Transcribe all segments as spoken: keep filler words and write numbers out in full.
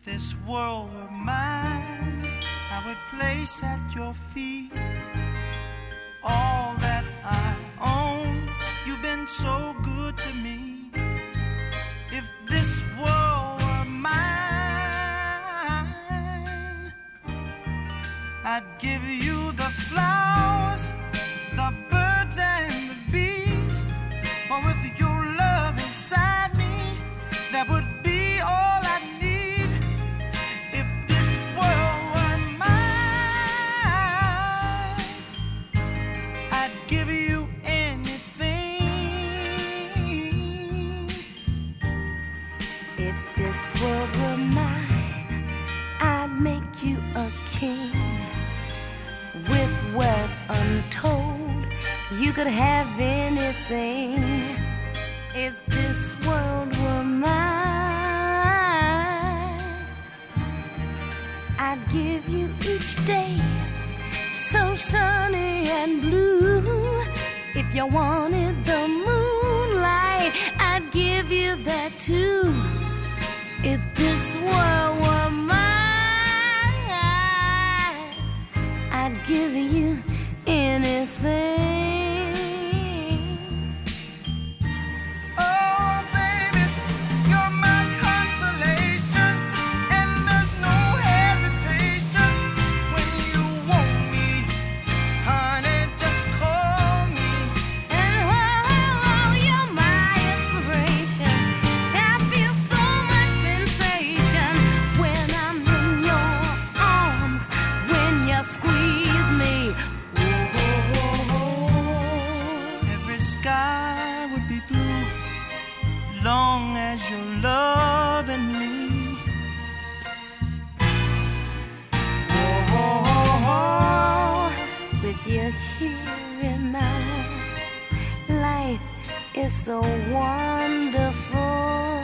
this world were mine, I would place at your feet all that I own. You've been so good to me. If this world were mine, I'd give you the flowers, the birds and the bees. For with your love inside me, that would be all I need. If this world were mine, I'd give you anything. If this world were mine, I'd make you a king. With wealth untold, you could have anything. If this world were mine, I'd give you each day so sunny and blue. If you wanted the moonlight, I'd give you that too. If this world were mine, I'd give you anything. Oh, baby, you're my consolation, and there's no hesitation when you want me, honey, just call me. And oh, oh, you're my inspiration. I feel so much sensation when I'm in your arms, when you squeeze me. Every sky would be blue, long as you're loving me. Oh, with you here in my arms, life is so wonderful.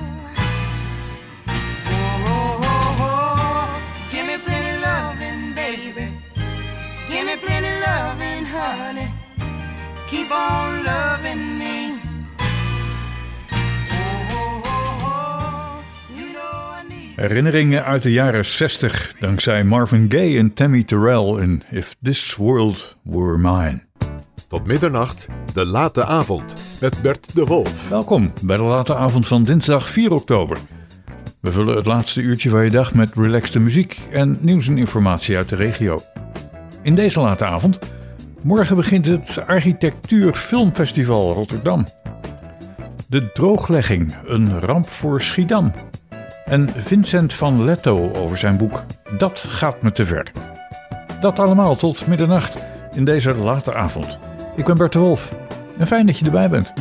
Give me plenty loving, baby. Give me plenty loving, honey. Keep on loving me. Herinneringen uit de jaren zestig, dankzij Marvin Gaye en Tammy Terrell in If This World Were Mine. Tot middernacht, de late avond, met Bert de Wolf. Welkom bij de late avond van dinsdag vier oktober. We vullen het laatste uurtje van je dag met relaxte muziek en nieuws en informatie uit de regio. In deze late avond, morgen begint het Architectuur Filmfestival Rotterdam. De drooglegging, een ramp voor Schiedam. En Vincent van Letto over zijn boek Dat gaat me te ver. Dat allemaal tot middernacht in deze late avond. Ik ben Bert de Wolf en fijn dat je erbij bent.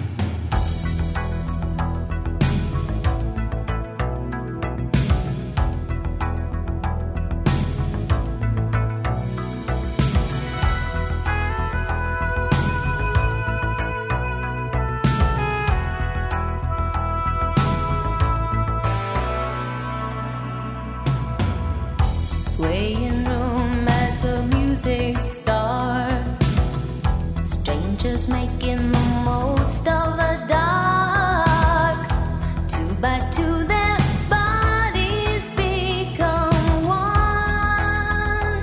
Swaying room as the music starts, strangers making the most of the dark. Two by two their bodies become one.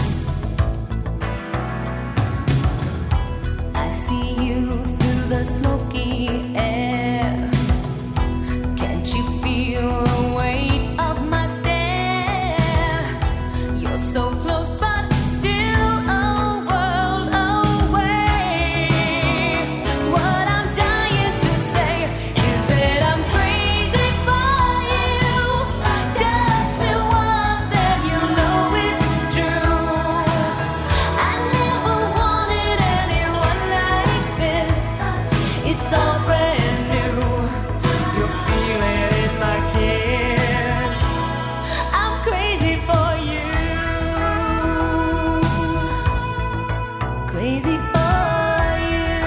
I see you through the smoky air. Can't you feel the weight of my so close but still a world away. What I'm dying to say is that I'm crazy for you. Touch me once and you know it's true. I never wanted anyone like this. It's all brand new. You're feeling in my kiss. I'm crazy for you. Crazy for you.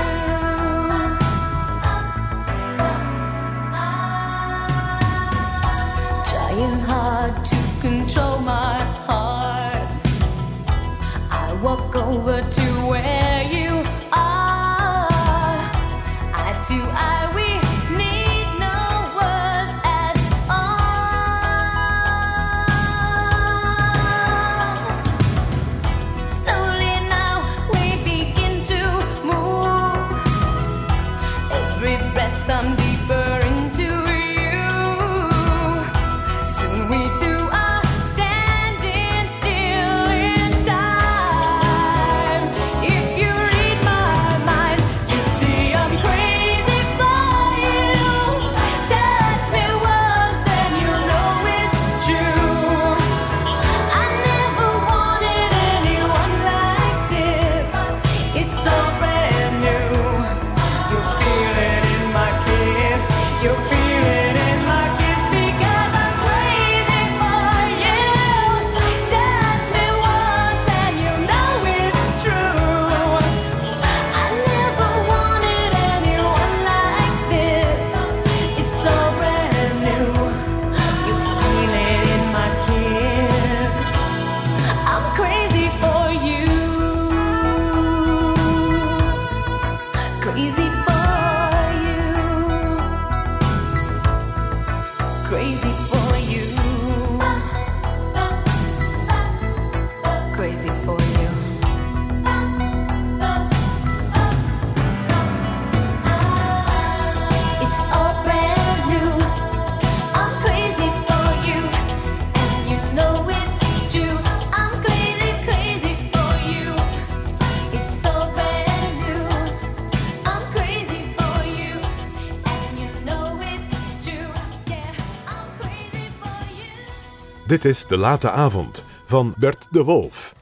Trying hard to control my heart, I walk over to where you are. Eye to eye, we need no words at all. breath, I'm deeper into you. Soon we two are standing still in time. If you read my mind, you see I'm crazy for you. Touch me once and you know it's true. I never wanted anyone like this. It's all brand new. You feel it in my kiss. You feel it in my kiss because I'm crazy for you. Touch me once and you know it's true. I never wanted anyone like this. It's all brand new. You feel it in my kiss. I'm crazy for you. Crazy for you. Crazy for you. Crazy for you. It's all brand new. I'm crazy for you, and you know it's true. I'm crazy, crazy for you. It's all brand new. I'm crazy for you, and you know it's true. Yeah, I'm crazy for you. Dit is De Late Avond van Bert de Wolf.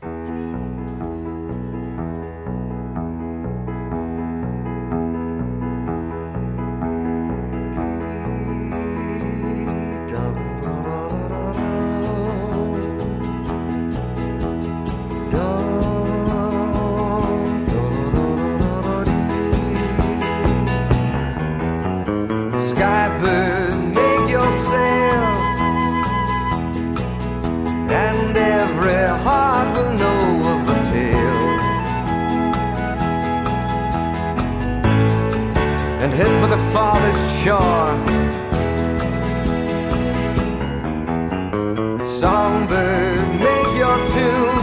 Skybird, make your sail, and every heart will know of the tale. And head for the farthest shore. Songbird, make your tune,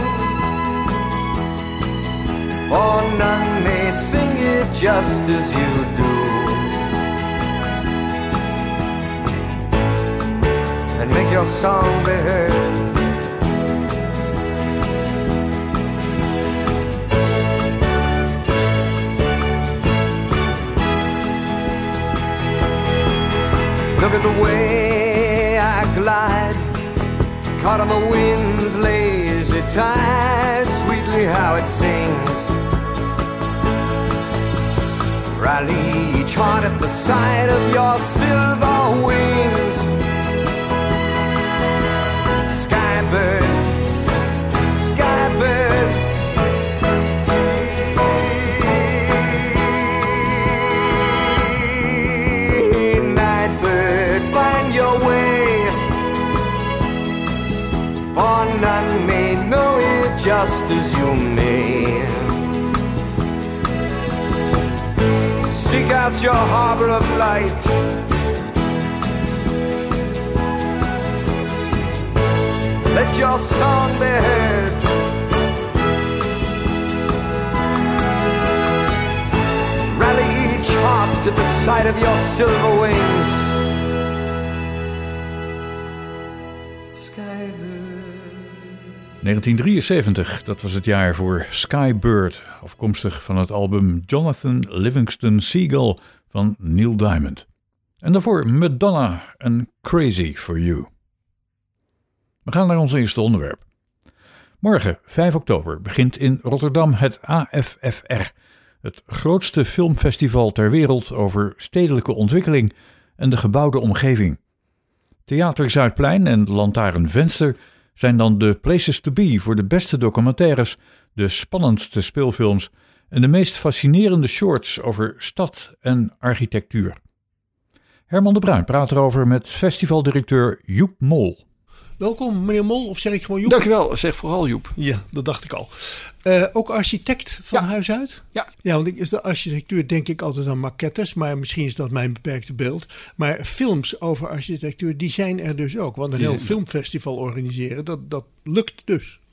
for none may sing it just as you do. And make your song be heard. Look at the way I glide, caught on the wind's lazy tide, sweetly how it sings. Rally each heart at the sight of your silver wings. Skybird, skybird, nightbird, find your way, for none may know it just as you may. Seek out your harbor of light, let your song be heard. Rally each heart to the sight of your silver wings. negentien drieënzeventig, dat was het jaar voor Skybird, afkomstig van het album Jonathan Livingston Seagull van Neil Diamond. En daarvoor Madonna en Crazy for You. We gaan naar ons eerste onderwerp. Morgen, vijf oktober, begint in Rotterdam het A F F R, het grootste filmfestival ter wereld over stedelijke ontwikkeling en de gebouwde omgeving. Theater Zuidplein en Lantaarn Venster zijn dan de places to be voor de beste documentaires, de spannendste speelfilms en de meest fascinerende shorts over stad en architectuur. Herman de Bruin praat erover met festivaldirecteur Joep Mol. Welkom meneer Mol, of zeg ik gewoon Joep? Dankjewel, zeg vooral Joep. Ja, dat dacht ik al. Uh, ook architect van Ja. huis uit? Ja. Ja, want ik, is de architectuur denk ik altijd aan maquettes, maar misschien is dat mijn beperkte beeld. Maar films over architectuur, die zijn er dus ook. Want een Die heel zijn er. filmfestival organiseren, dat, dat lukt dus.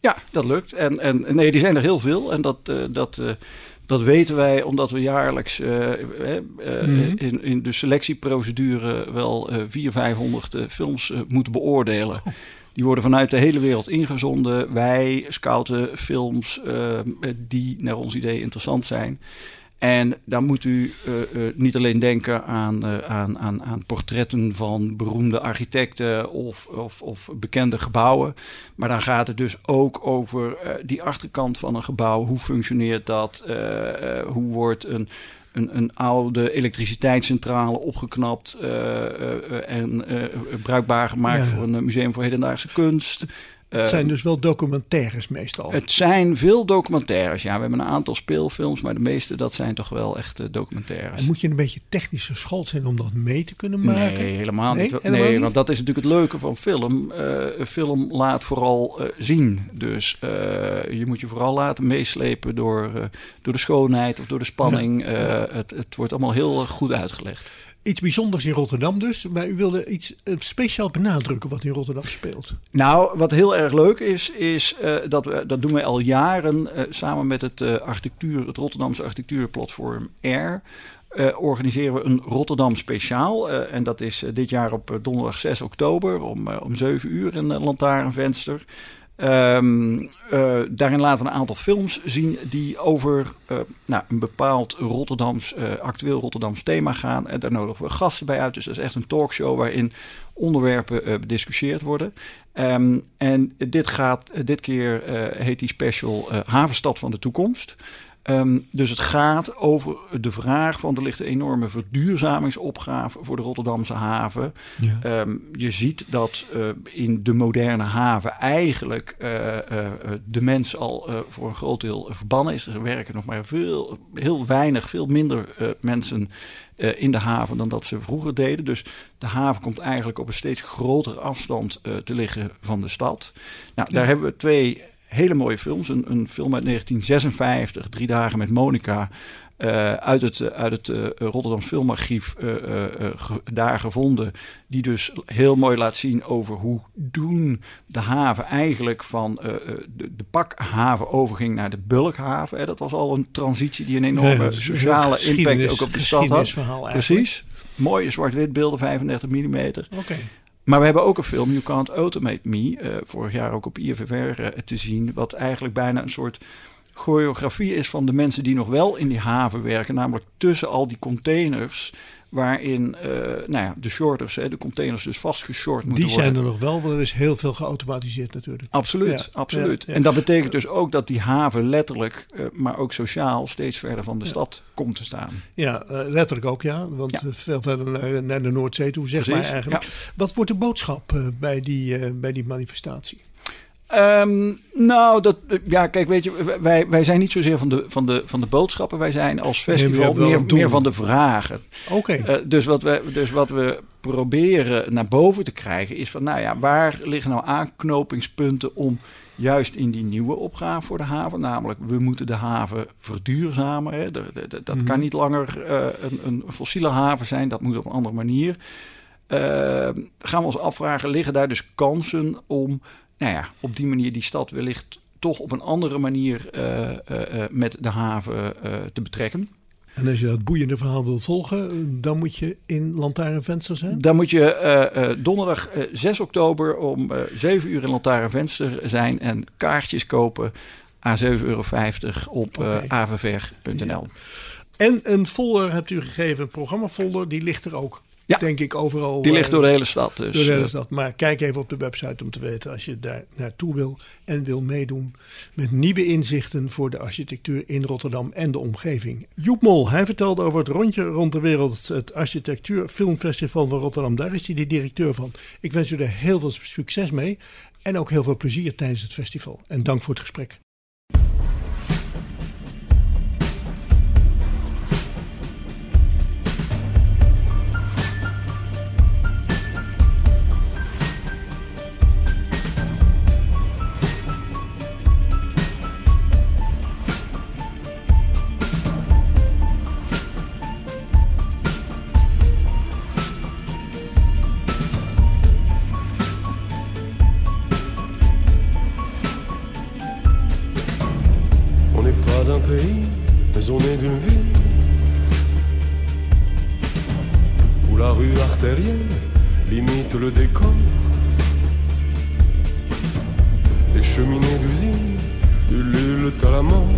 Ja, dat lukt. En, en nee, die zijn er heel veel. En dat, uh, dat, uh, dat weten wij omdat we jaarlijks uh, uh, mm-hmm. in, in de selectieprocedure wel uh, vierhonderd, vijfhonderd uh, films uh, moeten beoordelen. Oh. Die worden vanuit de hele wereld ingezonden. Wij scouten films uh, die naar ons idee interessant zijn. En dan moet u uh, uh, niet alleen denken aan, uh, aan, aan, aan portretten van beroemde architecten of, of, of bekende gebouwen. Maar dan gaat het dus ook over uh, die achterkant van een gebouw. Hoe functioneert dat? Uh, uh, hoe wordt een, een, een oude elektriciteitscentrale opgeknapt uh, uh, en uh, bruikbaar gemaakt ja. voor een museum voor hedendaagse kunst? Het zijn dus wel documentaires meestal. Het zijn veel documentaires, ja. We hebben een aantal speelfilms, maar de meeste dat zijn toch wel echt uh, documentaires. En moet je een beetje technisch geschoold zijn om dat mee te kunnen maken? Nee, helemaal nee, niet. Helemaal nee, niet? Want dat is natuurlijk het leuke van film. Uh, film laat vooral uh, zien. Dus uh, je moet je vooral laten meeslepen door, uh, door de schoonheid of door de spanning. Ja. Uh, het, het wordt allemaal heel uh, goed uitgelegd. Iets bijzonders in Rotterdam dus. Maar u wilde iets uh, speciaal benadrukken wat in Rotterdam speelt. Nou, wat heel erg leuk is, is uh, dat we dat doen wij al jaren uh, samen met het uh, architectuur, het Rotterdamse architectuurplatform Air. Uh, organiseren we een Rotterdam speciaal. Uh, en dat is uh, dit jaar op uh, donderdag zes oktober om, uh, om zeven uur in uh, Lantaarnvenster. Um, uh, daarin laten we een aantal films zien die over uh, nou, een bepaald Rotterdams, uh, actueel Rotterdams thema gaan. En daar nodigen we gasten bij uit. Dus dat is echt een talkshow waarin onderwerpen uh, bediscussieerd worden. Um, en dit, gaat, uh, dit keer uh, heet die special uh, Havenstad van de Toekomst. Um, dus het gaat over de vraag van er ligt een enorme verduurzamingsopgave voor de Rotterdamse haven. Ja. Um, je ziet dat uh, in de moderne haven eigenlijk uh, uh, de mens al uh, voor een groot deel verbannen is. Er werken nog maar veel, heel weinig, veel minder uh, mensen uh, in de haven dan dat ze vroeger deden. Dus de haven komt eigenlijk op een steeds grotere afstand uh, te liggen van de stad. Nou, ja. Daar hebben we twee hele mooie films. Een, een film uit negentien zesenvijftig, Drie dagen met Monica, uh, uit het, uit het uh, Rotterdams Filmarchief uh, uh, ge, daar gevonden, die dus heel mooi laat zien over hoe toen de haven eigenlijk van uh, de, de pakhaven overging naar de bulkhaven. Hè. Dat was al een transitie die een enorme ja, sociale impact ook op de stad had. Precies. Mooie zwart-wit beelden, vijfendertig millimeter. Oké. Okay. Maar we hebben ook een film, You Can't Automate Me, uh, vorig jaar ook op I F F R uh, te zien, wat eigenlijk bijna een soort choreografie is van de mensen die nog wel in die haven werken, namelijk tussen al die containers waarin uh, nou ja, de shorters, hè, de containers dus vastgeshort moeten die worden. Die zijn er nog wel, want er is heel veel geautomatiseerd natuurlijk. Absoluut, ja, absoluut. Ja, ja. En dat betekent dus ook dat die haven letterlijk, uh, maar ook sociaal, steeds verder van de ja. stad komt te staan. Ja, uh, letterlijk ook ja, want ja. veel verder naar, naar de Noordzee toe, zeg Precies, maar eigenlijk. Ja. Wat wordt de boodschap uh, bij, die, uh, bij die manifestatie? Um, nou, dat, ja, kijk, weet je, wij, wij zijn niet zozeer van de, van, de, van de boodschappen. Wij zijn als festival nee, meer, meer van de vragen. Oké. Okay. Uh, dus, wat we, dus wat we proberen naar boven te krijgen is van, nou ja, waar liggen nou aanknopingspunten om juist in die nieuwe opgave voor de haven, namelijk we moeten de haven verduurzamen. Hè. De, de, de, dat mm. kan niet langer uh, een, een fossiele haven zijn, dat moet op een andere manier. Uh, gaan we ons afvragen, liggen daar dus kansen om nou ja, op die manier die stad wellicht toch op een andere manier uh, uh, met de haven uh, te betrekken. En als je dat boeiende verhaal wilt volgen, dan moet je in Lantaarnvenster zijn? Dan moet je uh, uh, donderdag uh, zes oktober om uh, zeven uur in Lantaarnvenster zijn en kaartjes kopen aan zeven euro vijftig op uh, okay. a v v r punt n l. Ja. En een folder hebt u gegeven, een programmafolder, die ligt er ook. Ja, denk ik overal. Die ligt door de hele stad. Dus. Door de hele stad. Maar kijk even op de website om te weten als je daar naartoe wil en wil meedoen met nieuwe inzichten voor de architectuur in Rotterdam en de omgeving. Joep Mol, hij vertelde over het rondje rond de wereld, het Architectuur Filmfestival van Rotterdam. Daar is hij de directeur van. Ik wens u er heel veel succes mee en ook heel veel plezier tijdens het festival. En dank voor het gesprek. Mais on est d'une ville où la rue artérielle limite le décor. Les cheminées d'usine ululent à la mort.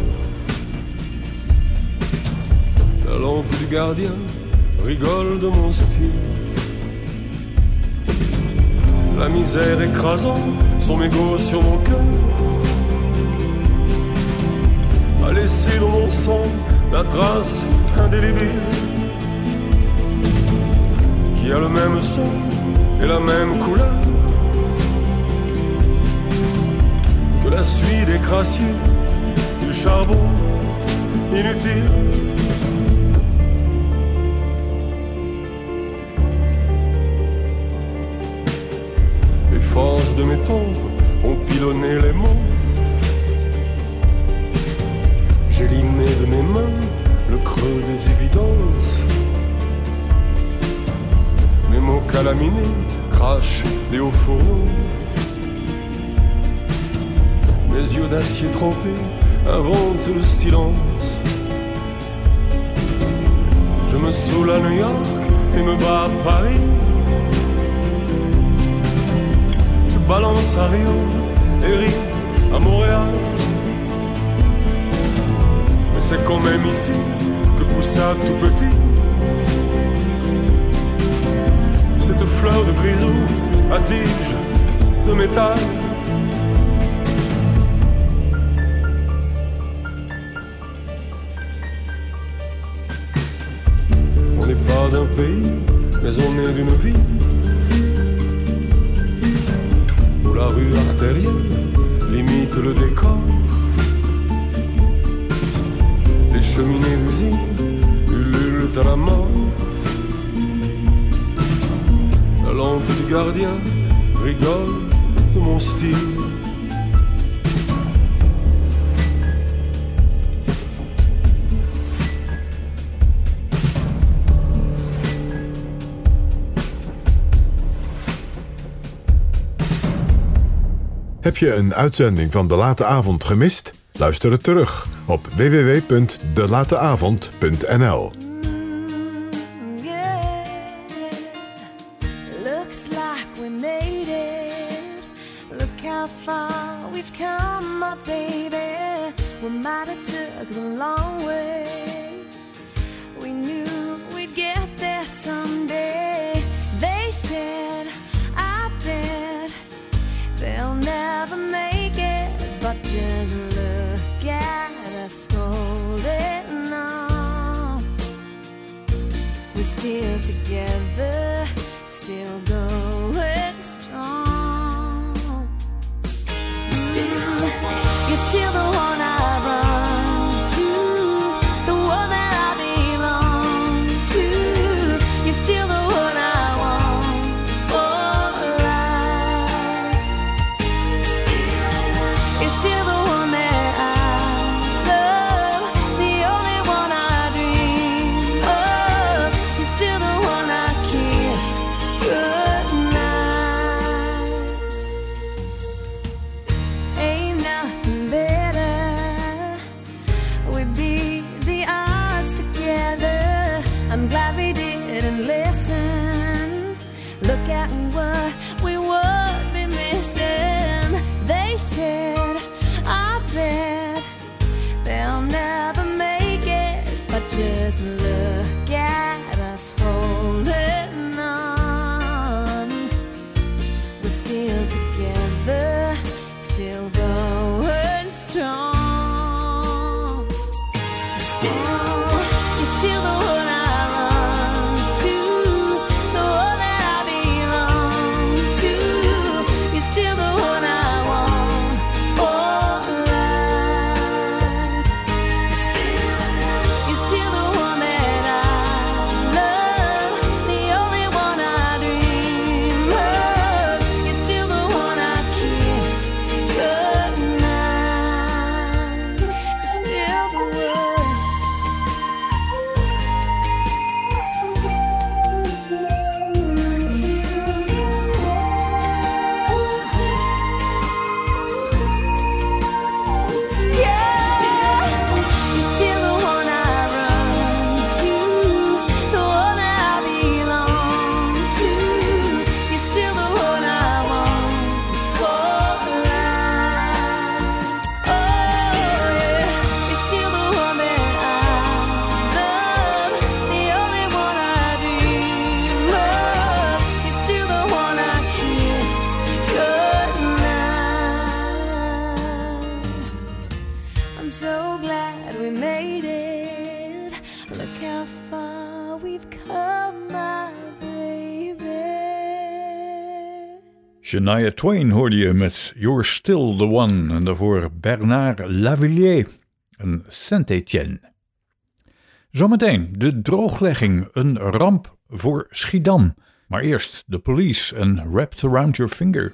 La lampe du gardien rigole de mon style. La misère écrasant son mégot sur mon cœur a laissé dans mon sang la trace indélébile qui a le même son et la même couleur que la suie des crassiers du charbon inutile. Les forges de mes tempes ont pilonné les mots. J'ai limé de mes mains le creux des évidences. Mes mots calaminés crachent des hauts fourneaux. Mes yeux d'acier trempé inventent le silence. Je me saoule à New York et me bats à Paris. Je balance à Rio et ris à Montréal. Mais c'est quand même ici que poussa tout petit cette fleur de grisou à tige de métal. On n'est pas d'un pays, mais on est d'une ville où la rue artérielle limite le décor. Les cheminées d'usine ululent à la mort. La lampe du gardien rigole de mon style. Heb je een uitzending van De Late Avond gemist? Luister het terug op w w w punt de late avond punt n l. Looks like we made it. Look how far we've come, my baby. We might have took the long way. We knew we'd get there someday. They said, I bet they'll never make it, but just look at us holding on. We're still together, still going strong. Still, you're still the one I run to, the one that I belong to. You're still the one I want for life. Still, you're still the one that I love, the only one I dream of. You're still the one I kiss goodnight. Ain't nothing better. We beat the odds together. I'm glad we didn't listen. Look at what we would be missing. They said, I bet they'll never make it, but just look at us holding on. We're still together, still going strong. Still, you're still the one I run to, the one that I belong to. Shania Twain hoorde je met You're Still the One en daarvoor Bernard Lavilliers en Saint-Étienne. Zometeen de drooglegging, een ramp voor Schiedam. Maar eerst The Police en Wrapped Around Your Finger.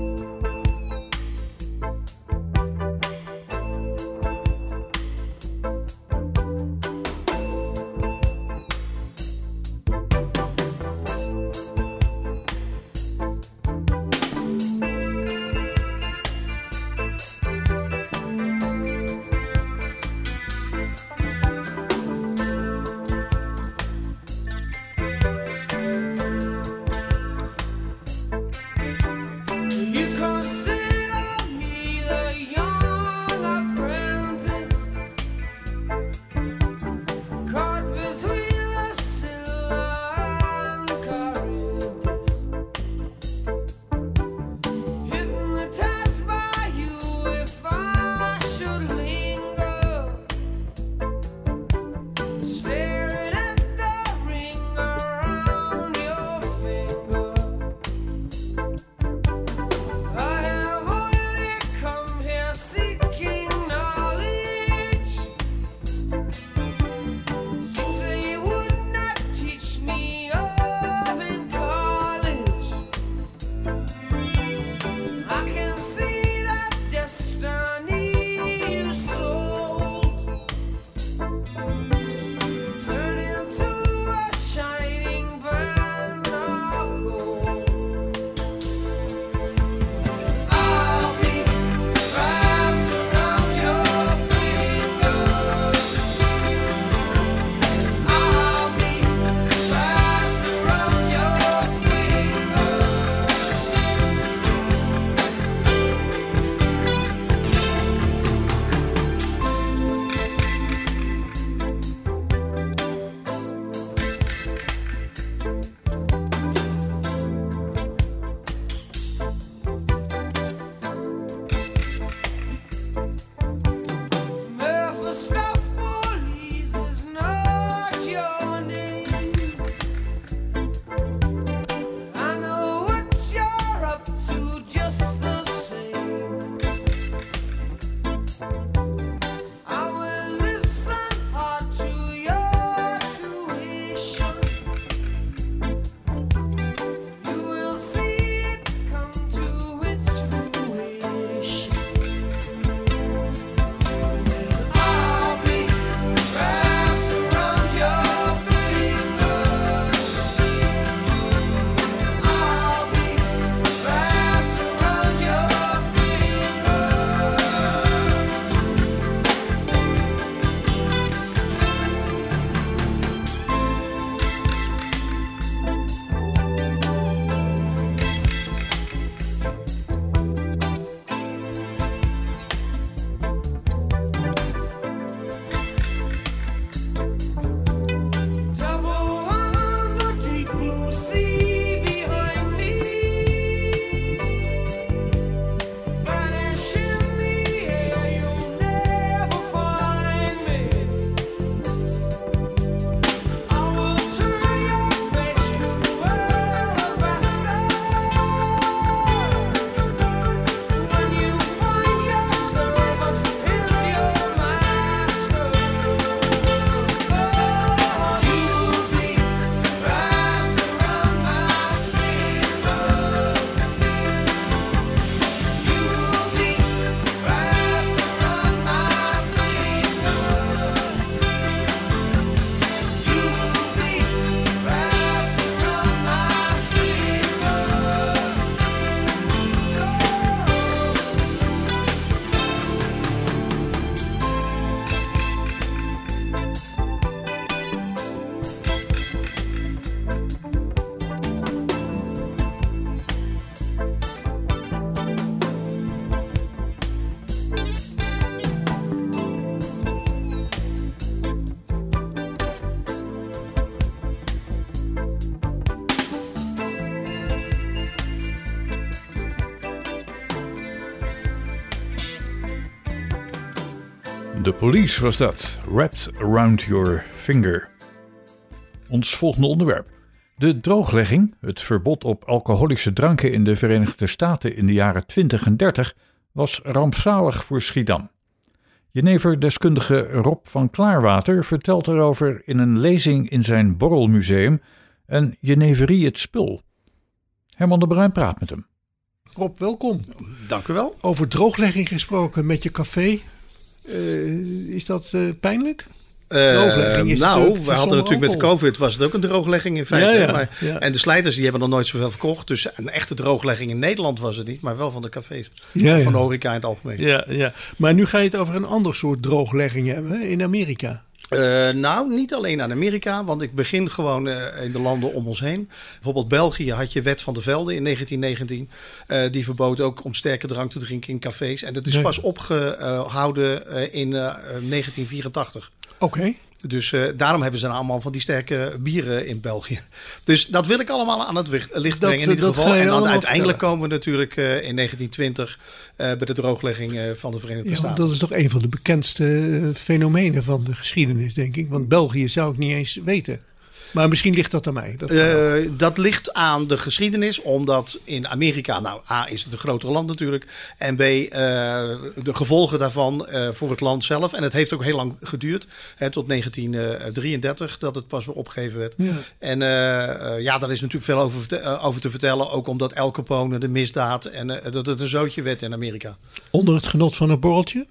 The Police was dat, Wrapped Around Your Finger. Ons volgende onderwerp. De drooglegging, het verbod op alcoholische dranken in de Verenigde Staten in de jaren twintig en dertig, was rampzalig voor Schiedam. Jeneverdeskundige Rob van Klaarwater vertelt erover in een lezing in zijn Borrelmuseum en Jeneverie het Spul. Herman de Bruin praat met hem. Rob, welkom. Dank u wel. Over drooglegging gesproken met je café. Uh, is dat uh, pijnlijk? Uh, nou, we hadden natuurlijk met COVID was het ook een drooglegging in feite. Ja, ja, maar, ja. En de slijters die hebben nog nooit zoveel verkocht. Dus een echte drooglegging in Nederland was het niet. Maar wel van de cafés. Ja, ja. Van de horeca in het algemeen. Ja, ja. Maar nu ga je het over een ander soort drooglegging hebben in Amerika. Uh, nou, niet alleen aan Amerika, want ik begin gewoon uh, in de landen om ons heen. Bijvoorbeeld België had je Wet van de Velde in negentien negentien. Uh, die verbood ook om sterke drank te drinken in cafés. En dat is Nee. pas opgehouden uh, in uh, negentien vierentachtig. Oké. Okay. Dus uh, daarom hebben ze allemaal van die sterke bieren in België. Dus dat wil ik allemaal aan het licht brengen in ieder geval. En dan uiteindelijk vertellen. komen we natuurlijk uh, in negentien twintig uh, bij de drooglegging uh, van de Verenigde ja, Staten. Dat is toch een van de bekendste uh, fenomenen van de geschiedenis, denk ik. Want België zou ik niet eens weten. Maar misschien ligt dat aan mij. Dat, uh, dat ligt aan de geschiedenis, omdat in Amerika, nou A is het een groter land natuurlijk. En B, uh, de gevolgen daarvan uh, voor het land zelf. En het heeft ook heel lang geduurd, hè, tot negentien drieëndertig, dat het pas weer opgegeven werd. Ja. En uh, uh, ja, daar is natuurlijk veel over, uh, over te vertellen. Ook omdat Al Capone, de misdaad, en uh, dat het een zootje werd in Amerika. Onder het genot van een borreltje?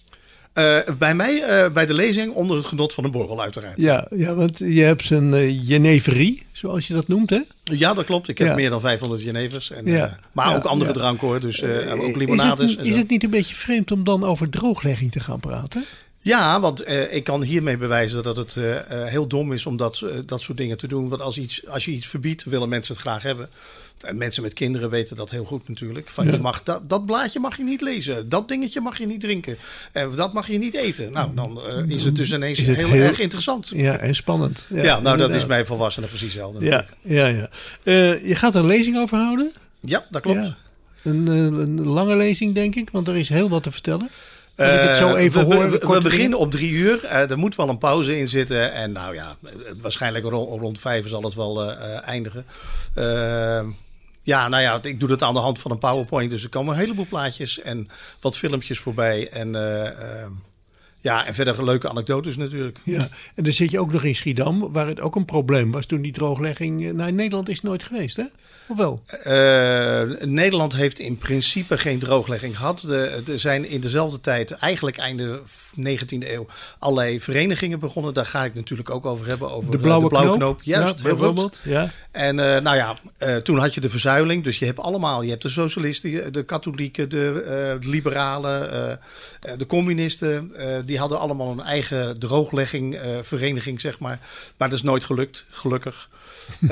Uh, bij mij, uh, bij de lezing, onder het genot van een borrel uiteraard. Ja, ja, want je hebt een uh, Jeneverie, zoals je dat noemt, hè? Ja, dat klopt. Ik heb ja. meer dan vijfhonderd Genevers. En, ja. uh, maar ja, ook andere ja. dranken hoor, dus uh, uh, ook is limonades. het, is het niet een beetje vreemd om dan over drooglegging te gaan praten? Ja, want uh, ik kan hiermee bewijzen dat het uh, uh, heel dom is om dat, uh, dat soort dingen te doen. Want als, iets, als je iets verbiedt, willen mensen het graag hebben. En mensen met kinderen weten dat heel goed natuurlijk. Van, Ja. je mag dat, dat blaadje mag je niet lezen. Dat dingetje mag je niet drinken. En dat mag je niet eten. Nou, dan uh, is het dus ineens het heel, heel- erg interessant. Ja, en spannend. Ja, nou dat inderdaad. is bij volwassenen precies hetzelfde. Ja, ja, ja. Uh, je gaat er een lezing over houden? Ja, dat klopt. Ja. Een, uh, een lange lezing, denk ik, want er is heel wat te vertellen. Als ik het zo Uh, even we, hoor. we, we korte beginnen dingen. op drie uur. Uh, er moet wel een pauze in zitten. En nou ja, waarschijnlijk rond, rond vijf zal het wel uh, eindigen. Uh, ja, nou ja, ik doe dat aan de hand van een PowerPoint. Dus er komen een heleboel plaatjes en wat filmpjes voorbij. En uh, uh, ja, en verder leuke anekdotes natuurlijk. Ja, en dan zit je ook nog in Schiedam, waar het ook een probleem was toen die drooglegging. Nou, in Nederland is het nooit geweest, hè? Of wel? Uh, Nederland heeft in principe geen drooglegging gehad. De, er zijn in dezelfde tijd, eigenlijk einde negentiende eeuw, allerlei verenigingen begonnen. Daar ga ik natuurlijk ook over hebben. Over De blauwe, de blauwe knoop. knoop. Juist, ja, heel goed. bijvoorbeeld. Ja. En uh, nou ja, uh, toen had je de verzuiling. Dus je hebt allemaal, je hebt de socialisten, de katholieken, de, uh, de liberalen, uh, de communisten. Uh, die hadden allemaal een eigen drooglegging, uh, vereniging, zeg maar. Maar dat is nooit gelukt, gelukkig. Uh,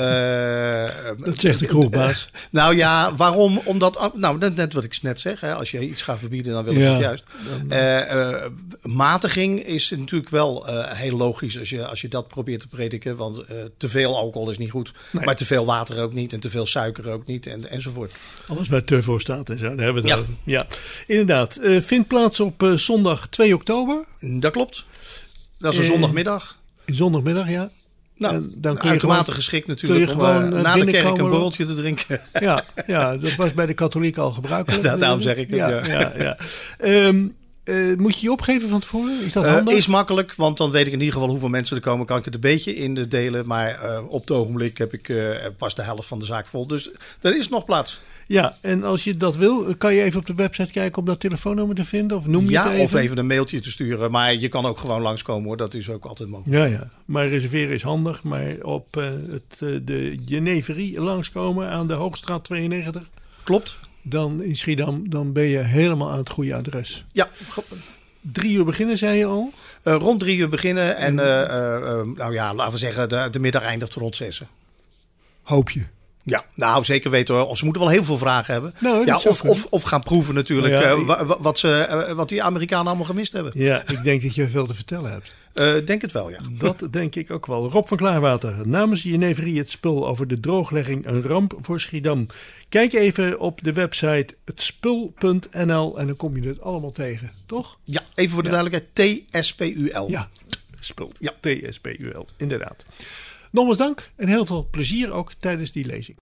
Dat zegt de kroegbaas. Uh, nou ja, waarom? Omdat, nou net wat ik net zeg, hè, als je iets gaat verbieden, dan wil ik Ja. het juist. Uh, uh, matiging is natuurlijk wel uh, heel logisch als je, als je dat probeert te prediken. Want uh, te veel alcohol is niet goed, Nee. maar te veel water ook niet en te veel suiker ook niet en, enzovoort. Alles bij te voor staat en zo. Daar hebben we het Ja. over. Ja, inderdaad. Uh, vindt plaats op uh, zondag twee oktober. Dat klopt. Dat is een Uh, zondagmiddag. Zondagmiddag, ja. Nou, en dan kun je uitermate gewoon- geschikt kun natuurlijk je om gewoon, uh, uh, na de kerk binnenkomen. een borreltje te drinken. Ja, ja, dat was bij de katholieken al gebruikelijk. Ja, daarom zeg ik het, Ja, ja. ja, ja. Um, uh, moet je je opgeven van tevoren? Is dat Uh, handig? is makkelijk, want dan weet ik in ieder geval hoeveel mensen er komen. Kan ik het een beetje indelen. Maar uh, op het ogenblik heb ik uh, pas de helft van de zaak vol. Dus er is nog plaats. Ja, en als je dat wil, kan je even op de website kijken om dat telefoonnummer te vinden? Of noem je Ja, het even? of even een mailtje te sturen. Maar je kan ook gewoon langskomen hoor. Dat is ook altijd mogelijk. Ja, ja. Maar reserveren is handig. Maar op uh, het, uh, de Jeneverie langskomen aan de Hoogstraat tweeënnegentig, Klopt. dan in Schiedam, dan ben je helemaal aan het goede adres. Ja, Drie uur beginnen, zei je al? uh, rond drie uur beginnen. En uh, uh, uh, nou ja, laten we zeggen, de, de middag eindigt rond zessen. Hoop je. Ja, nou zeker weten hoor. Of ze moeten wel heel veel vragen hebben. Nou, dat ja, zou of, kunnen. of, of gaan proeven natuurlijk. Ja, uh, ik- wa- wa- wat, ze, uh, wat die Amerikanen allemaal gemist hebben. Ja, ik denk dat je veel te vertellen hebt. Uh, denk het wel, ja. Dat denk ik ook wel. Rob van Klaarwater, namens Jeneverie het spul over de drooglegging een ramp voor Schiedam. Kijk even op de website het spul punt n l en dan kom je het allemaal tegen, toch? Ja, even voor de Ja. duidelijkheid. T S P U L. Ja, spul. Ja. T S P U L, inderdaad. Nogmaals dank en heel veel plezier ook tijdens die lezing.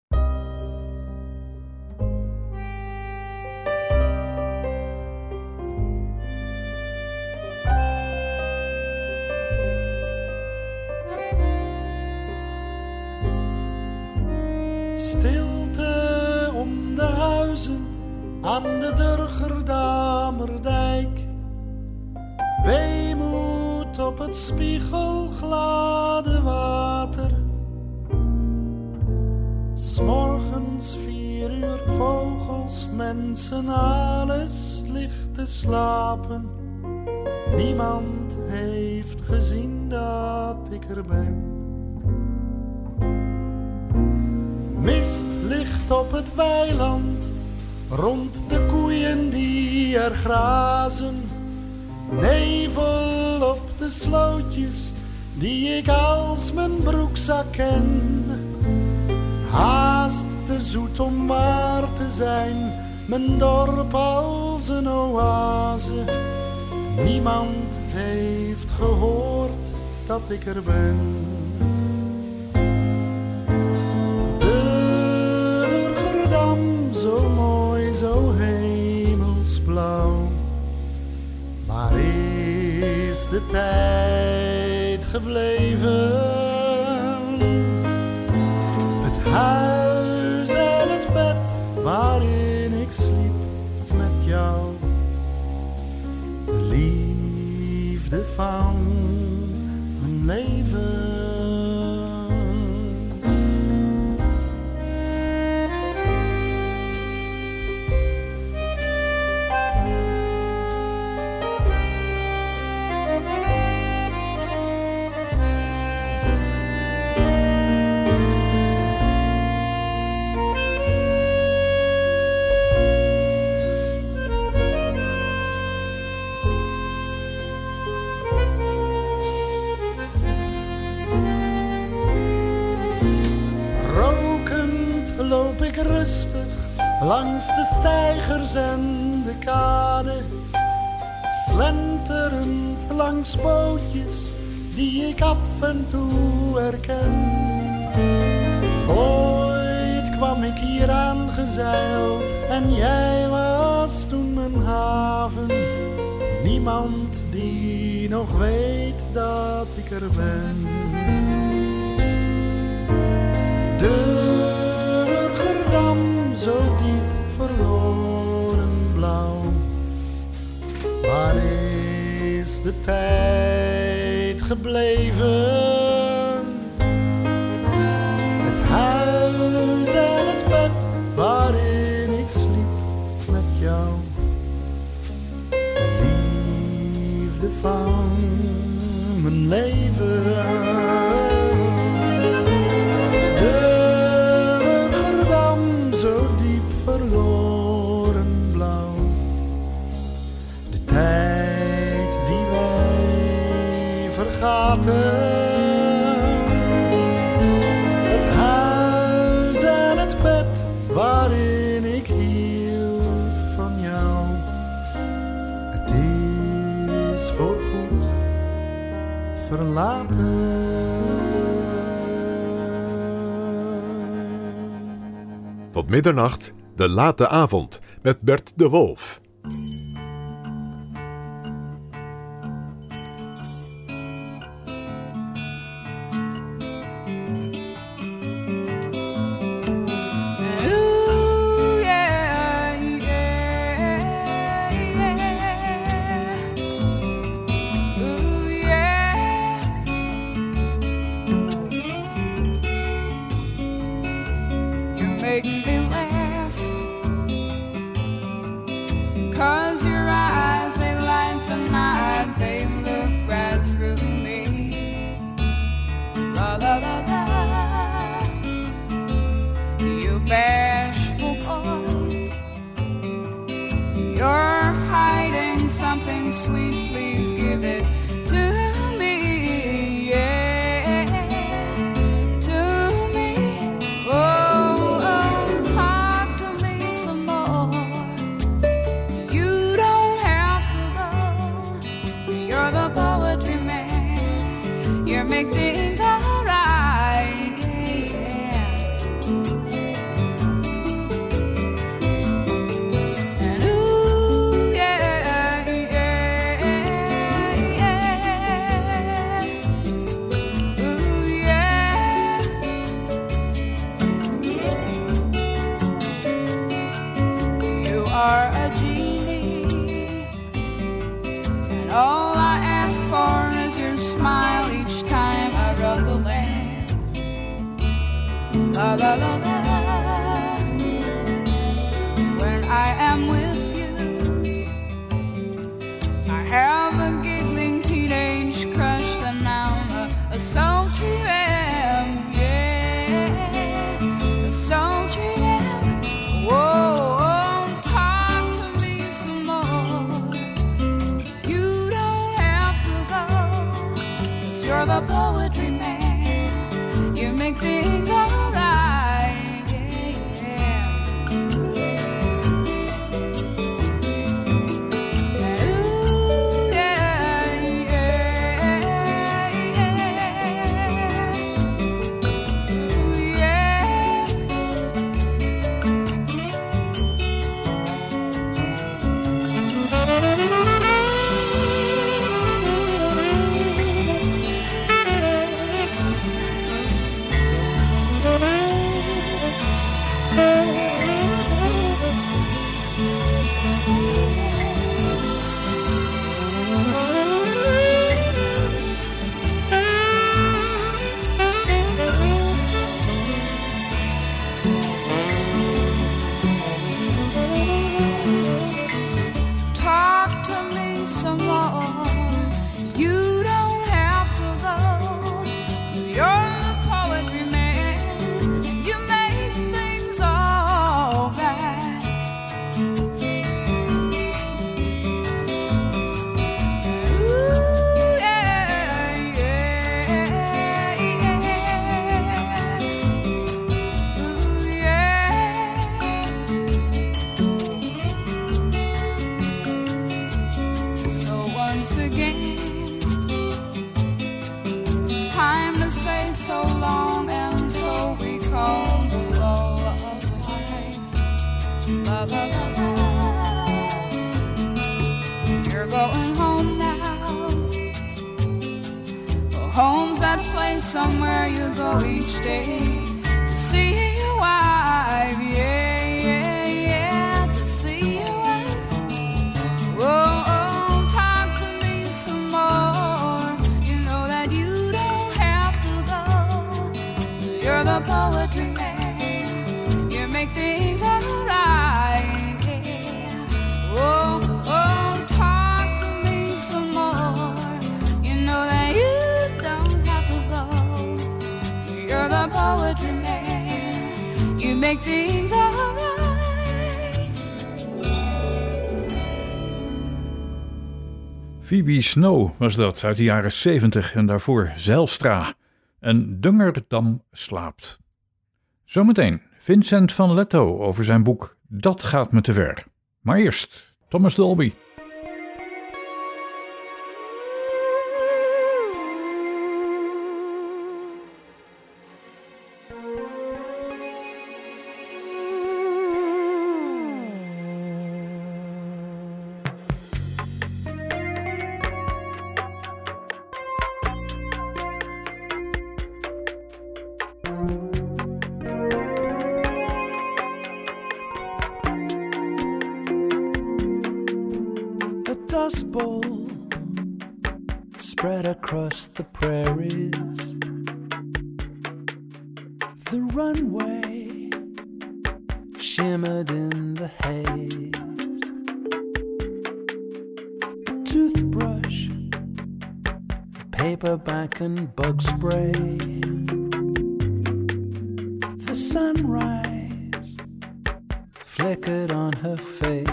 Stilte om de huizen aan de Durgerdamerdijk. Weemoed op het spiegelglade water. 'S Morgens vier uur vogels, mensen, alles ligt te slapen. Niemand heeft gezien dat ik er ben. Mist ligt op het weiland, rond de koeien die er grazen. Nevel op de slootjes, die ik als mijn broekzak ken. Haast te zoet om waar te zijn, mijn dorp als een oase. Niemand heeft gehoord dat ik er ben. Zo mooi, zo hemelsblauw. Waar is de tijd gebleven? Het huis en het bed waarin ik sliep met jou. De liefde van mijn leven. Rustig langs de steigers en de kade, slenterend langs bootjes die ik af en toe herken. Ooit kwam ik hier aangezeild en jij was toen mijn haven. Niemand die nog weet dat ik er ben. De zo diep verloren blauw. Waar is de tijd gebleven? Het huis en het bed waarin ik sliep met jou. De liefde van mijn leven. Verloren blauw. De tijd die wij vergaten. Het huis en het bed waarin ik hield van jou. Het is voorgoed verlaten. Tot middernacht, de late avond, met Bert de Wolf. Make things alright. La la la la. When I am with you, I have a giggling teenage crush, and I'm a, a sultry ram, yeah, a sultry ram. Whoa, oh, talk to me some more. You don't have to go, 'cause you're the poetry man. You make things alright, yeah. Ooh, yeah, yeah, yeah. Ooh, yeah. Talk to me some more. You don't have to go. You're the poetry man. You make things all right. Ooh, yeah, yeah, yeah. Ooh, yeah. So once again, it's time to say so long, and so we call the law of life. La la la la. You're going home now. Well, home's that place somewhere you go each day to see your wife, yeah, yeah, yeah, to see your wife. Whoa, oh, talk to me some more. You know that you don't have to go. You're the poetry man. You make things alright, yeah. Whoa, oh, talk to me some more. You know that you don't have to go. You're the poetry man. You make things alright. Phoebe Snow was dat uit de jaren zeventig en daarvoor Zijlstra. En Dungerdam slaapt. Zometeen Vincent van Letto over zijn boek Dat gaat me te ver. Maar eerst Thomas Dolby. Dust bowl spread across the prairies. The runway shimmered in the haze. A toothbrush, paperback and bug spray. The sunrise flickered on her face.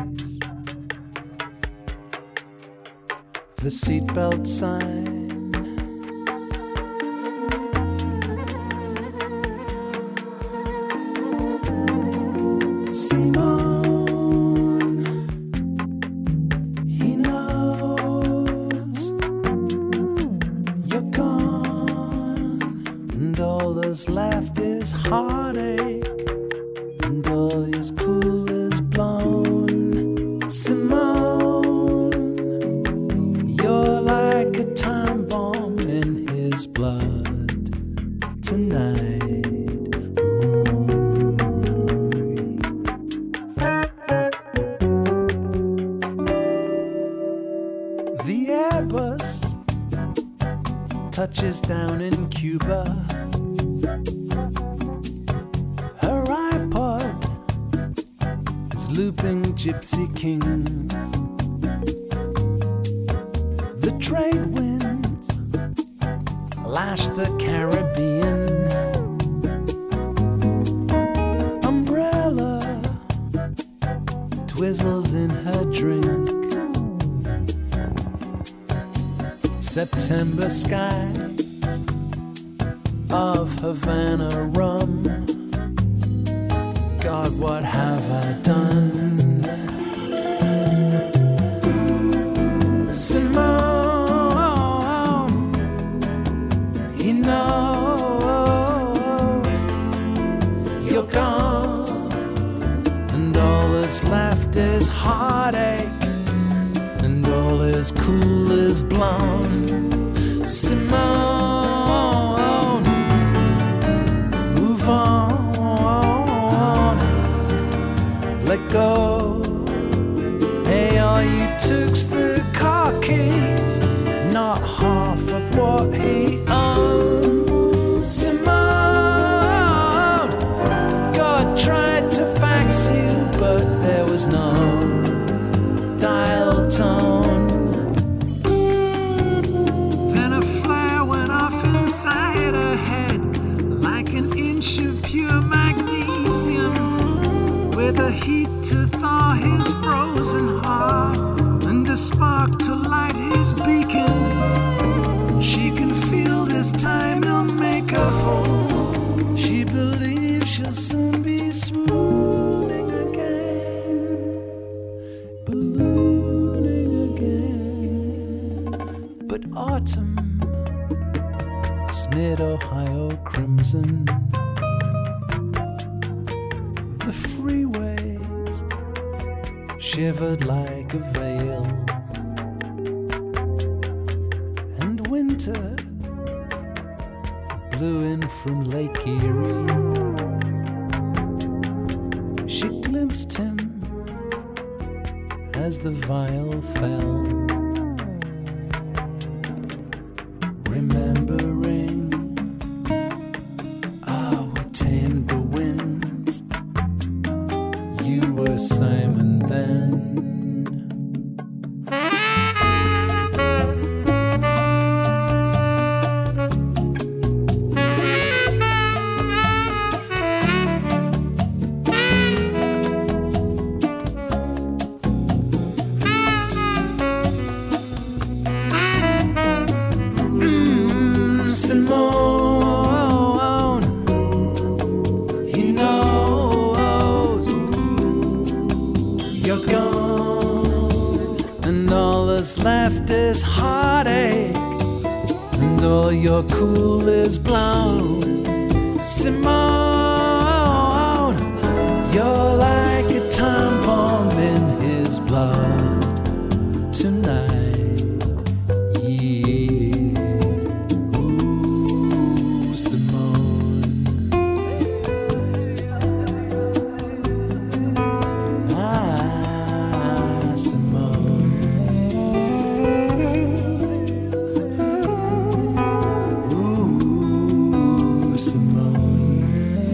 The seatbelt sign Simone, he knows you're gone, and all that's left is heartache, and all is cool is blown. Simone, you're like a time bomb in his blood tonight. The Airbus touches down in Cuba. looping gypsy kings. The trade winds lash the Caribbean. Umbrella twizzles in her drink. September skies of Havana rum. God, what have I done? Simone, he knows you're gone, and all that's left is heartache, and all is cool is blonde. Simone, move on, let go. Hey, all you took's the car keys, not half of what he owns. Simone, God tried to fax you, but there was no dial tone. Then a flare went off inside her head, like an inch of pure magnesium, with a heat to thaw his frozen heart and a spark to light his beacon. She can feel this time he'll make her whole. She believes she'll soon be swooning again, ballooning again. But autumn smeared Ohio crimson. The freeways shivered like a veil, and winter blew in from Lake Erie. She glimpsed him as the vial fell, remembering, ah, we tamed the winds. You were Simon then. Mm, Simone, he knows you're gone, and all that's left is heartache, and all your cool is blown. Simone, you're like a time bomb in his blood tonight. Yeah. Ooh, Simone. Ah, Simone. Ooh, Simone.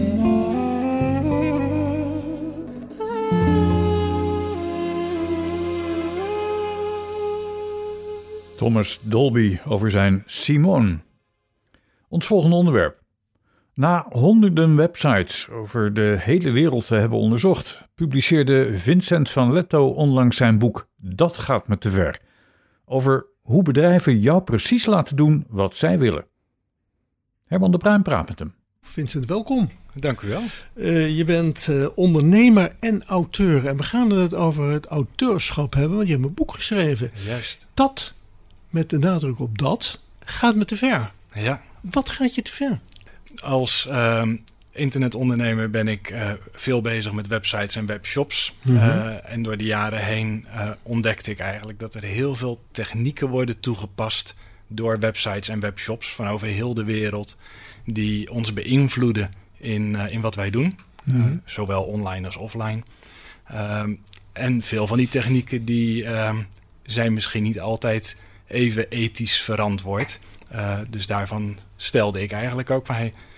Thomas Dolby over zijn Simone. Ons volgende onderwerp. Na honderden websites over de hele wereld te hebben onderzocht, publiceerde Vincent van Letto onlangs zijn boek Dat gaat me te ver. Over hoe bedrijven jou precies laten doen wat zij willen. Herman de Bruin praat met hem. Vincent, welkom. Dank u wel. Uh, je bent uh, ondernemer en auteur. En we gaan het over het auteurschap hebben, want je hebt een boek geschreven. Juist. Dat, met de nadruk op dat, gaat me te ver. Ja. Wat gaat je te ver? Als uh, internetondernemer ben ik uh, veel bezig met websites en webshops. Mm-hmm. Uh, en door de jaren heen uh, ontdekte ik eigenlijk dat er heel veel technieken worden toegepast door websites en webshops van over heel de wereld, die ons beïnvloeden in, uh, in wat wij doen. Mm-hmm. Uh, zowel online als offline. Uh, en veel van die technieken die uh, zijn misschien niet altijd even ethisch verantwoord. Uh, dus daarvan stelde ik eigenlijk ook, wij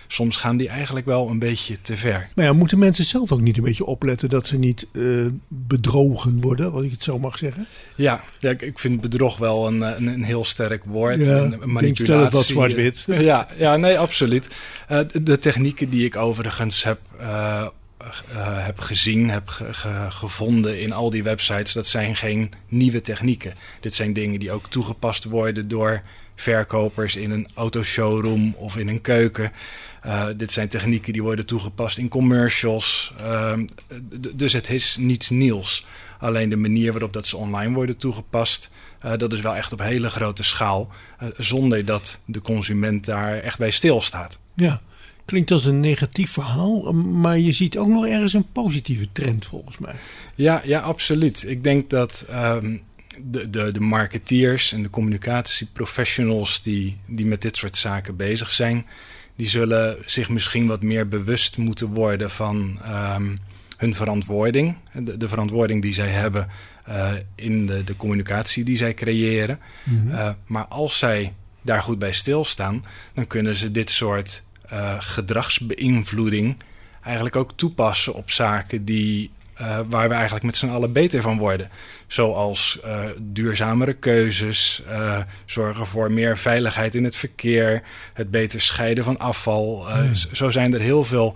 soms gaan die eigenlijk wel een beetje te ver. Maar ja, moeten mensen zelf ook niet een beetje opletten dat ze niet uh, bedrogen worden, wat ik het zo mag zeggen? Ja, ja ik, ik vind bedrog wel een, een, een heel sterk woord. Ja, een, een manipulatie. Denk stel het wat zwart-wit. Ja, ja, nee, absoluut. Uh, de, de technieken die ik overigens heb... Uh, Uh, heb gezien, heb ge- ge- gevonden in al die websites, dat zijn geen nieuwe technieken. Dit zijn dingen die ook toegepast worden door verkopers in een autoshowroom of in een keuken. Uh, dit zijn technieken die worden toegepast in commercials. Uh, d- dus het is niets nieuws. Alleen de manier waarop dat ze online worden toegepast, uh, dat is wel echt op hele grote schaal. Uh, zonder dat de consument daar echt bij stilstaat. Ja. Klinkt als een negatief verhaal, maar je ziet ook nog ergens een positieve trend volgens mij. Ja, ja, absoluut. Ik denk dat um, de, de, de marketeers en de communicatieprofessionals die, die met dit soort zaken bezig zijn, die zullen zich misschien wat meer bewust moeten worden van um, hun verantwoording. De, de verantwoording die zij hebben uh, in de, de communicatie die zij creëren. Mm-hmm. Uh, maar als zij daar goed bij stilstaan, dan kunnen ze dit soort Uh, gedragsbeïnvloeding eigenlijk ook toepassen op zaken die, uh, waar we eigenlijk met z'n allen beter van worden. Zoals uh, duurzamere keuzes, uh, zorgen voor meer veiligheid in het verkeer, het beter scheiden van afval. Uh, hmm. Zo zijn er heel veel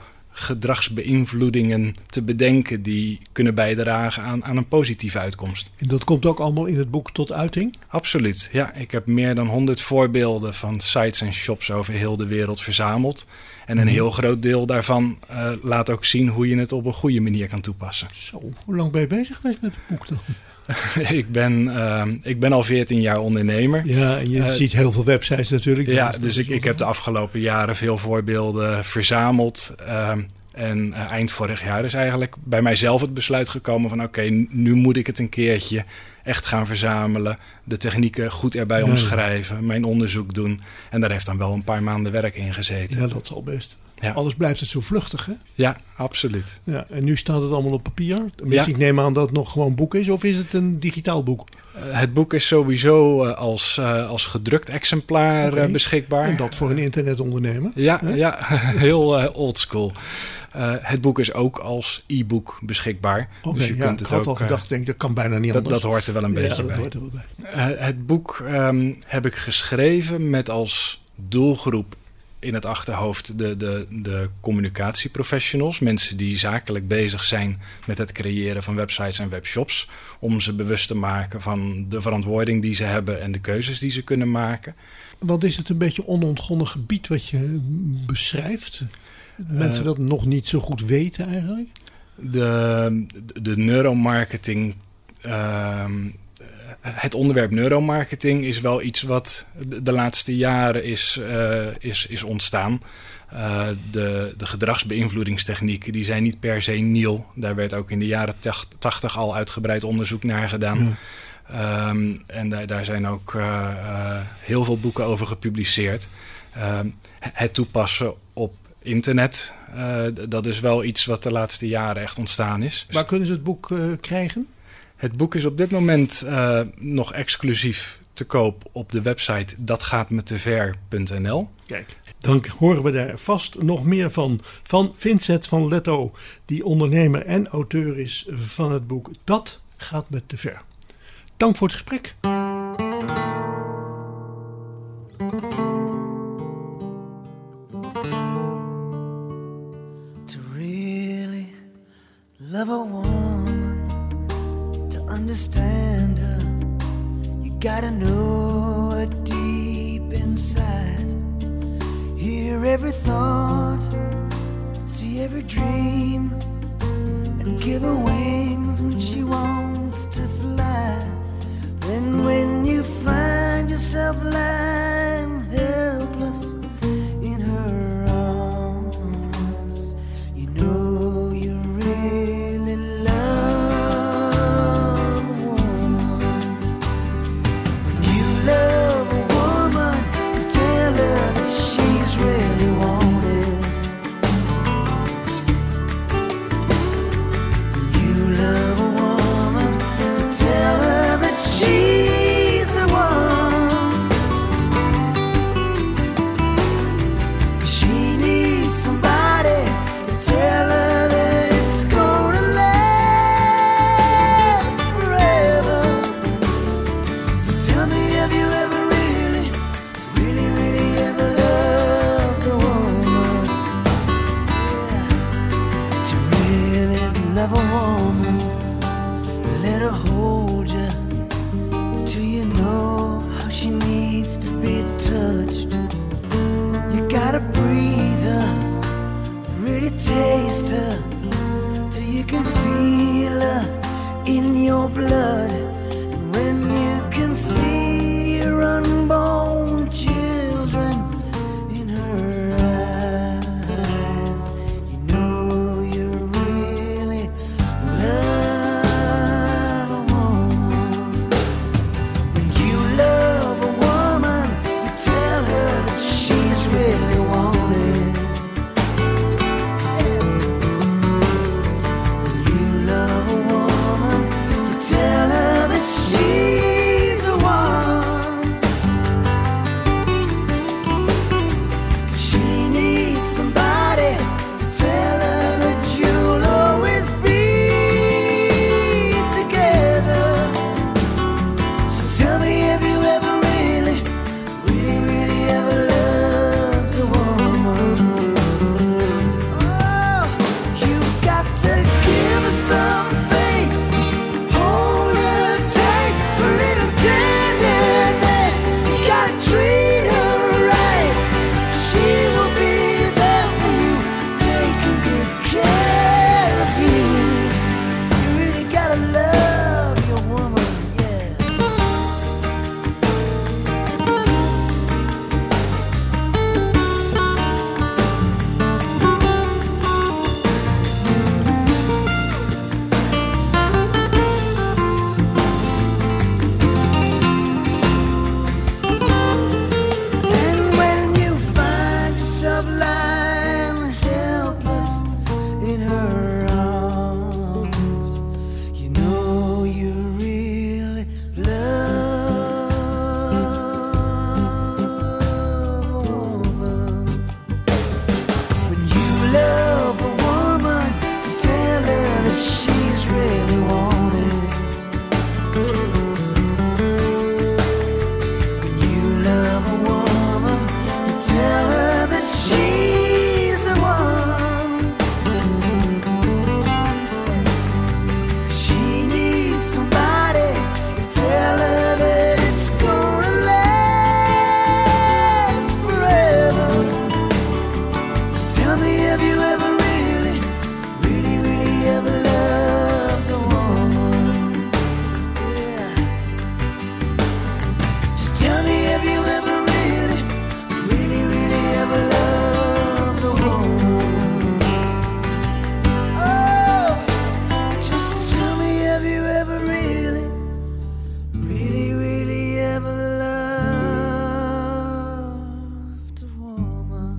gedragsbeïnvloedingen te bedenken die kunnen bijdragen aan, aan een positieve uitkomst. En dat komt ook allemaal in het boek tot uiting? Absoluut, ja. Ik heb meer dan honderd voorbeelden van sites en shops over heel de wereld verzameld. En een heel groot deel daarvan uh, laat ook zien hoe je het op een goede manier kan toepassen. Zo, hoe lang ben je bezig geweest met het boek dan? ik, ben, uh, ik ben al veertien jaar ondernemer. Ja, en je uh, ziet heel veel websites natuurlijk. Ja, dus ik, ik heb de afgelopen jaren veel voorbeelden verzameld. Uh, en uh, eind vorig jaar is eigenlijk bij mijzelf het besluit gekomen van oké, okay, nu moet ik het een keertje echt gaan verzamelen. De technieken goed erbij ja, omschrijven, ja. mijn onderzoek doen. En daar heeft dan wel een paar maanden werk in gezeten. Ja, dat is al best. Ja. Anders blijft het zo vluchtig, hè? Ja, absoluut. Ja, en nu staat het allemaal op papier. Tenminste, ja. Ik neem aan dat het nog gewoon boek is. Of is het een digitaal boek? Uh, het boek is sowieso uh, als, uh, als gedrukt exemplaar okay. uh, beschikbaar. En dat voor een internetondernemer? Ja, ja heel uh, oldschool. Uh, het boek is ook als e-book beschikbaar. Okay, dus je ja, kunt ik het had ook, al gedacht, denk, dat kan bijna niet dat, anders. Dat hoort er wel een ja, beetje dat bij. Hoort er wel bij. Uh, het boek um, heb ik geschreven met als doelgroep in het achterhoofd de, de, de communicatieprofessionals. Mensen die zakelijk bezig zijn met het creëren van websites en webshops. Om ze bewust te maken van de verantwoording die ze hebben en de keuzes die ze kunnen maken. Wat is het een beetje onontgonnen gebied wat je beschrijft? Mensen uh, dat nog niet zo goed weten eigenlijk? De, de neuromarketing... Uh, Het onderwerp neuromarketing is wel iets wat de laatste jaren is, uh, is, is ontstaan. Uh, de, de gedragsbeïnvloedingstechnieken die zijn niet per se nieuw. Daar werd ook in de jaren tachtig al uitgebreid onderzoek naar gedaan. Ja. Um, en daar, daar zijn ook uh, uh, heel veel boeken over gepubliceerd. Uh, het toepassen op internet, uh, dat is wel iets wat de laatste jaren echt ontstaan is. Waar kunnen ze het boek uh, krijgen? Het boek is op dit moment uh, nog exclusief te koop op de website datgaatmettever punt n l. Kijk, dan horen we daar vast nog meer van. Van Vincent van Letto, die ondernemer en auteur is van het boek Dat gaat me te ver. Dank voor het gesprek. To really love a woman, understand her, you gotta know her deep inside. Hear every thought, see every dream, and give her wings when she wants to fly. Then when you find yourself lying helpless in her arms, you know you really love. Love a woman, tell her that she's really wanted. You love a woman, tell her that she's the one. have a woman, let her hold you till you know how she needs to be touched. You gotta breathe her, really taste her, till you can feel her in your blood. And when you can see your unborn children in her eyes, you know you really love a woman. When you love a woman, you tell her that she's really wanted. When you love a woman, you tell her that she's the one. 'Cause she needs somebody to tell her that you'll always be together. So tell me, have you ever really, really, really ever loved a woman? Oh, you got to give her some faith, hold her tight, a little tenderness. You gotta treat her right. She will be there for you, taking good care of you. You really gotta love your woman, yeah. And when you find yourself lying helpless in her arms, you know you really love a woman. When you love a woman, you tell her that she's really wanted. When you love a woman, you tell her that she's the one. She needs somebody to tell her that it's gonna last forever. So tell me, have you ever really, really, really ever loved a woman? Yeah. Just tell me, have you ever really, really, really ever loved a woman? Oh, just tell me, have you ever really, really, really ever loved a woman?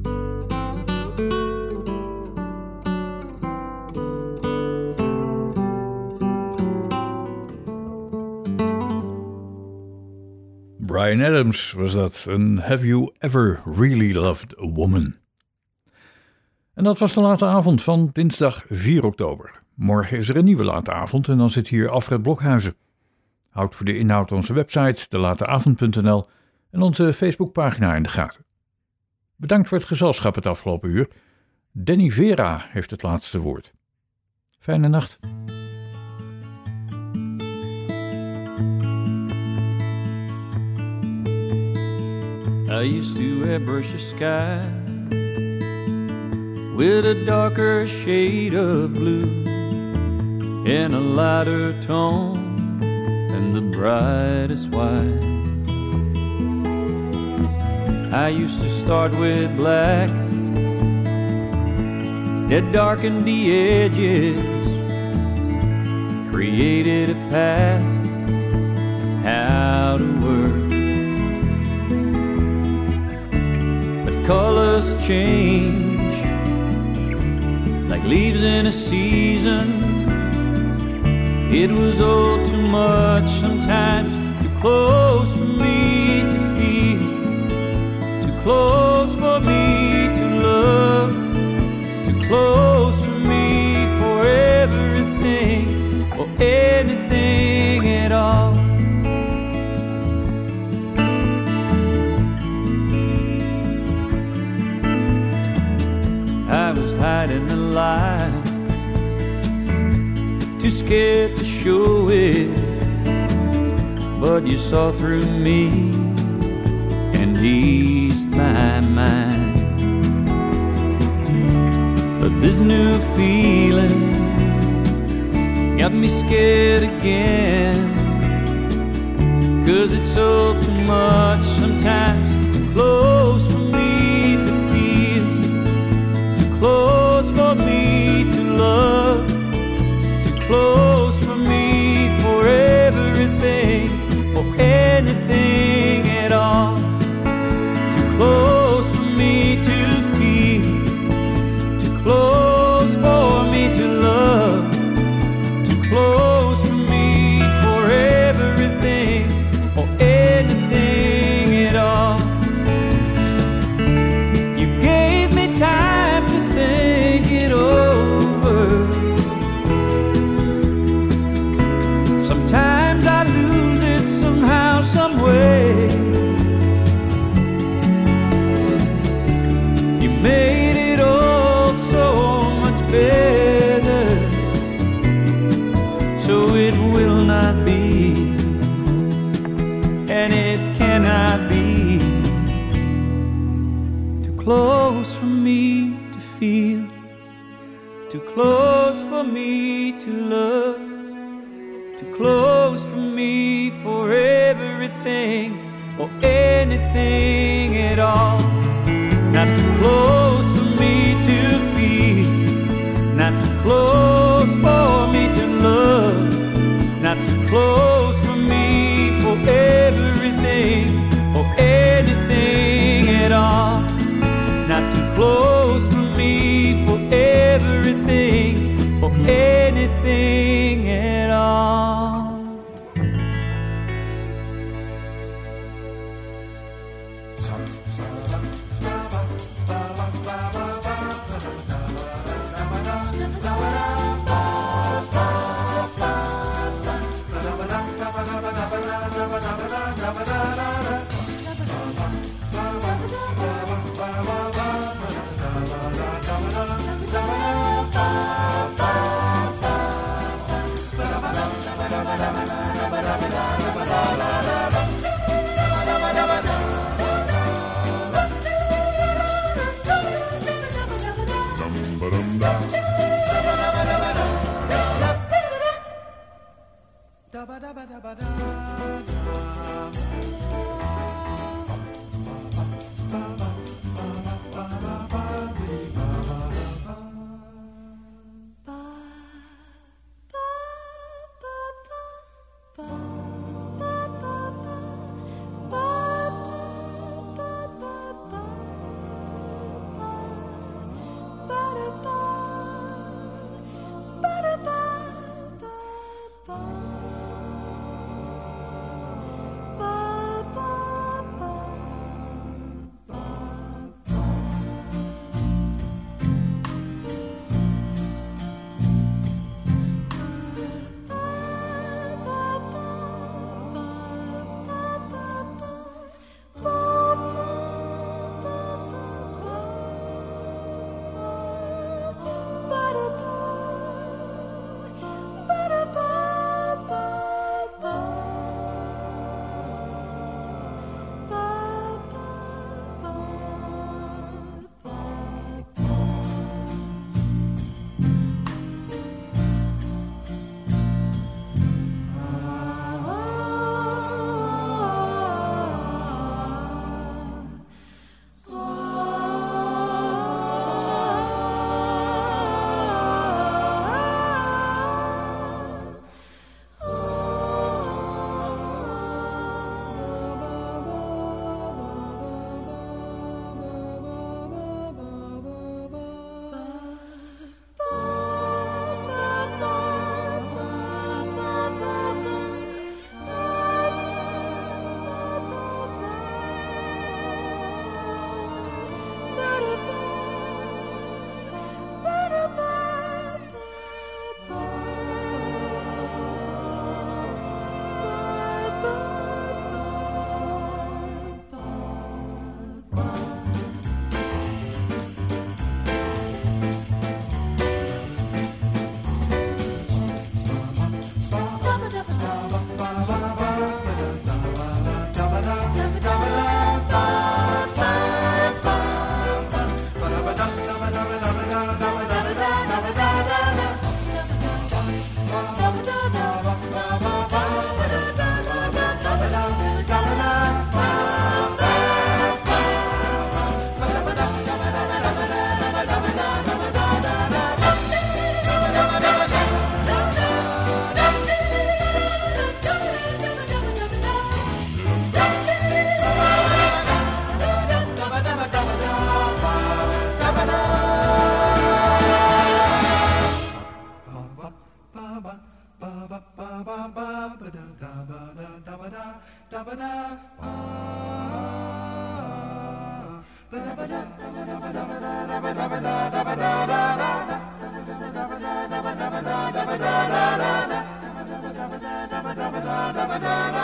Bryan Adams was dat, een Have You Ever Really Loved a Woman? En dat was de late avond van dinsdag vier oktober. Morgen is er een nieuwe late avond en dan zit hier Alfred Blokhuizen. Houd voor de inhoud onze website, de late avond punt n l en onze Facebookpagina in de gaten. Bedankt voor het gezelschap het afgelopen uur. Danny Vera heeft het laatste woord. Fijne nacht. I used to airbrush the sky with a darker shade of blue and a lighter tone than the brightest white. I used to start with black that darkened the edges, created a path how to work. Colors change like leaves in a season. It was all too much sometimes, too close for me to feel, too close for me to love, too close for me for everything or anything at all. I was hiding the light too scared to show it, but you saw through me and eased my mind. But this new feeling got me scared again, 'cause it's all too much sometimes, too close for me to feel, too close for me to love, too close for me for everything or anything at all, too close for me to feel, too close for me to love, too close for me for everything or anything at all. You gave me time to think it over. Sometimes I lose it somehow, some way. You made it all so much better, so it will not be, and it cannot be, too close for me to feel, too close for me to love, too close for me for everything or anything at all. Not too close for me to feel, not too close for me to love, not too close for me for everything or anything at all. Not too close for me for everything or anything at all. Da